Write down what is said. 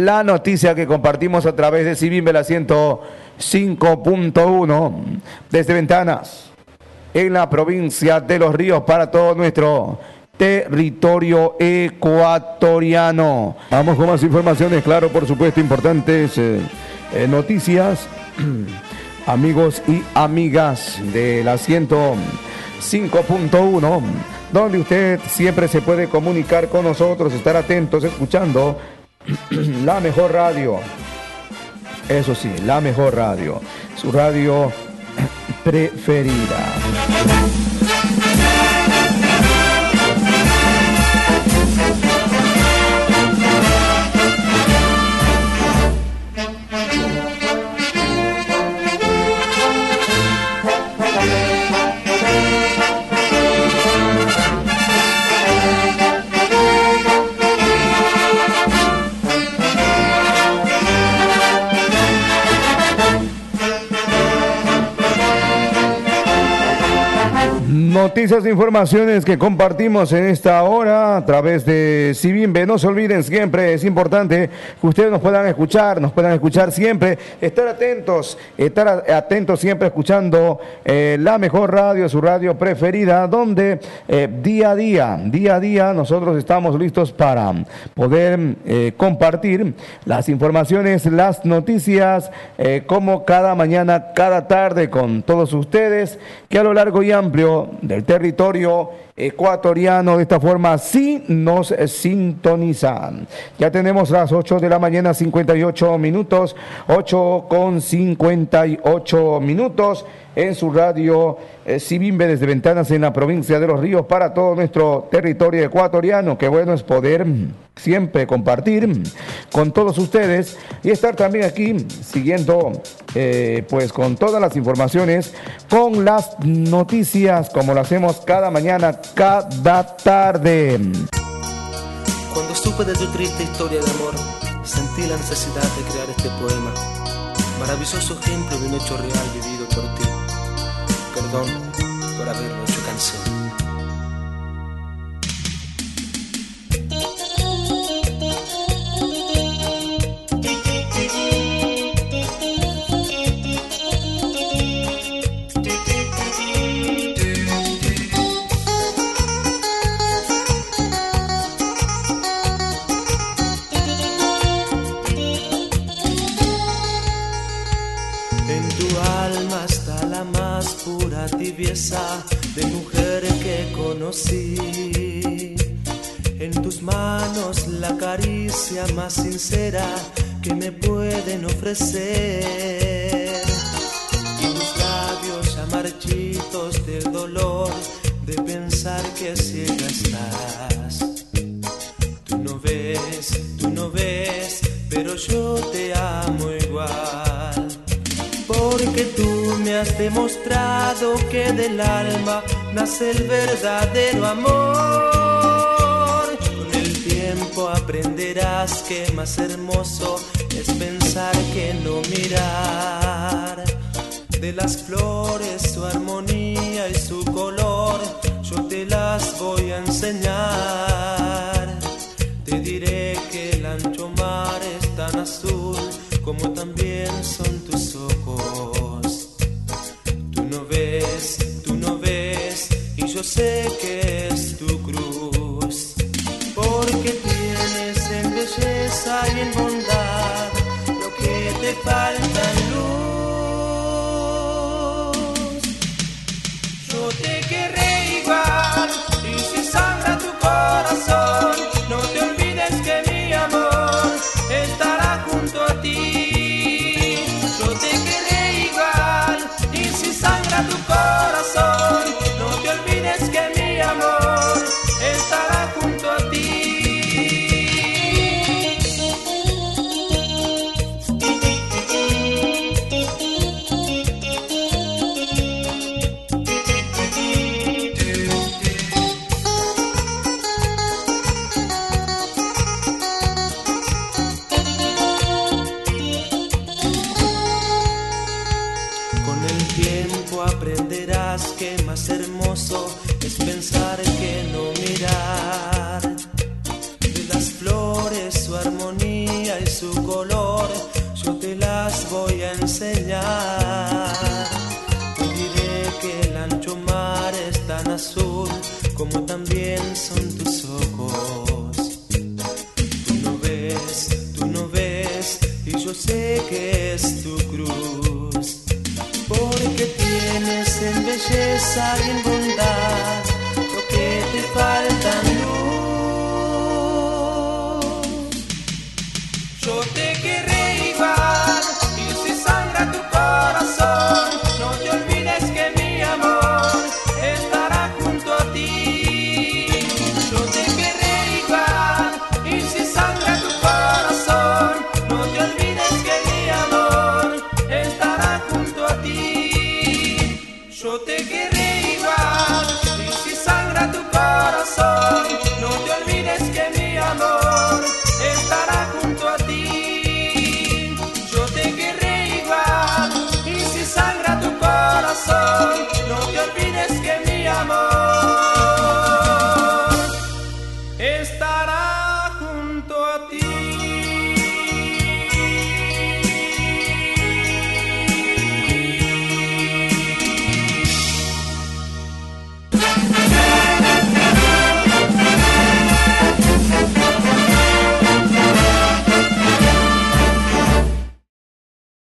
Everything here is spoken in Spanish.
la noticia que compartimos a través de Cibimbe, la 105.1, desde Ventanas, en la provincia de Los Ríos, para todo nuestro territorio ecuatoriano. Vamos con más informaciones, claro, por supuesto, importantes noticias, amigos y amigas de la 105.1, donde usted siempre se puede comunicar con nosotros, estar atentos, escuchando la mejor radio. Eso sí, la mejor radio, su radio preferida. Noticias e informaciones que compartimos en esta hora a través de Cibimbe. No se olviden, siempre es importante que ustedes nos puedan escuchar siempre, estar atentos siempre escuchando la mejor radio, su radio preferida, donde día a día nosotros estamos listos para poder compartir las informaciones, las noticias, como cada mañana, cada tarde, con todos ustedes, que a lo largo y amplio del territorio ecuatoriano, de esta forma sí nos sintonizan. Ya tenemos las 8 de la mañana, 58 minutos, 8:58 en su radio Cibimbe, desde Ventanas, en la provincia de Los Ríos, para todo nuestro territorio ecuatoriano. Qué bueno es poder siempre compartir con todos ustedes y estar también aquí siguiendo pues con todas las informaciones, con las noticias, como lo hacemos cada mañana, cada tarde. Cuando supe de tu triste historia de amor, sentí la necesidad de crear este poema, maravilloso ejemplo de un hecho real vivido por ti. Perdón por haberlo hecho canción. Tibieza de mujer que conocí, en tus manos la caricia más sincera que me pueden ofrecer, y tus labios ya marchitos del dolor de pensar que ciega estás. Tú no ves, pero yo te amo igual, porque tú me has demostrado que del alma nace el verdadero amor. Con el tiempo aprenderás que más hermoso es pensar que no mirar. De las flores su armonía y su color, yo te las voy a enseñar. Te diré que el ancho mar es tan azul como también son tus ojos. Tú no ves, y yo sé que es tu cruz, porque tienes en belleza y en bondad lo que te falta en luz. Yo te querré igual, y si sangra tu corazón, no te olvides que mi amor estará junto a ti. Yo te querré igual, y si sangra tu corazón, no te olvides que mi amor estará junto a ti. Que más hermoso es pensar que no mirar. De las flores su armonía y su su color, yo te las voy a enseñar. Te diré que el ancho mar es tan azul como también son tus ojos. Tú no ves, y yo sé que es tu cruz, porque tienes en belleza y en bondad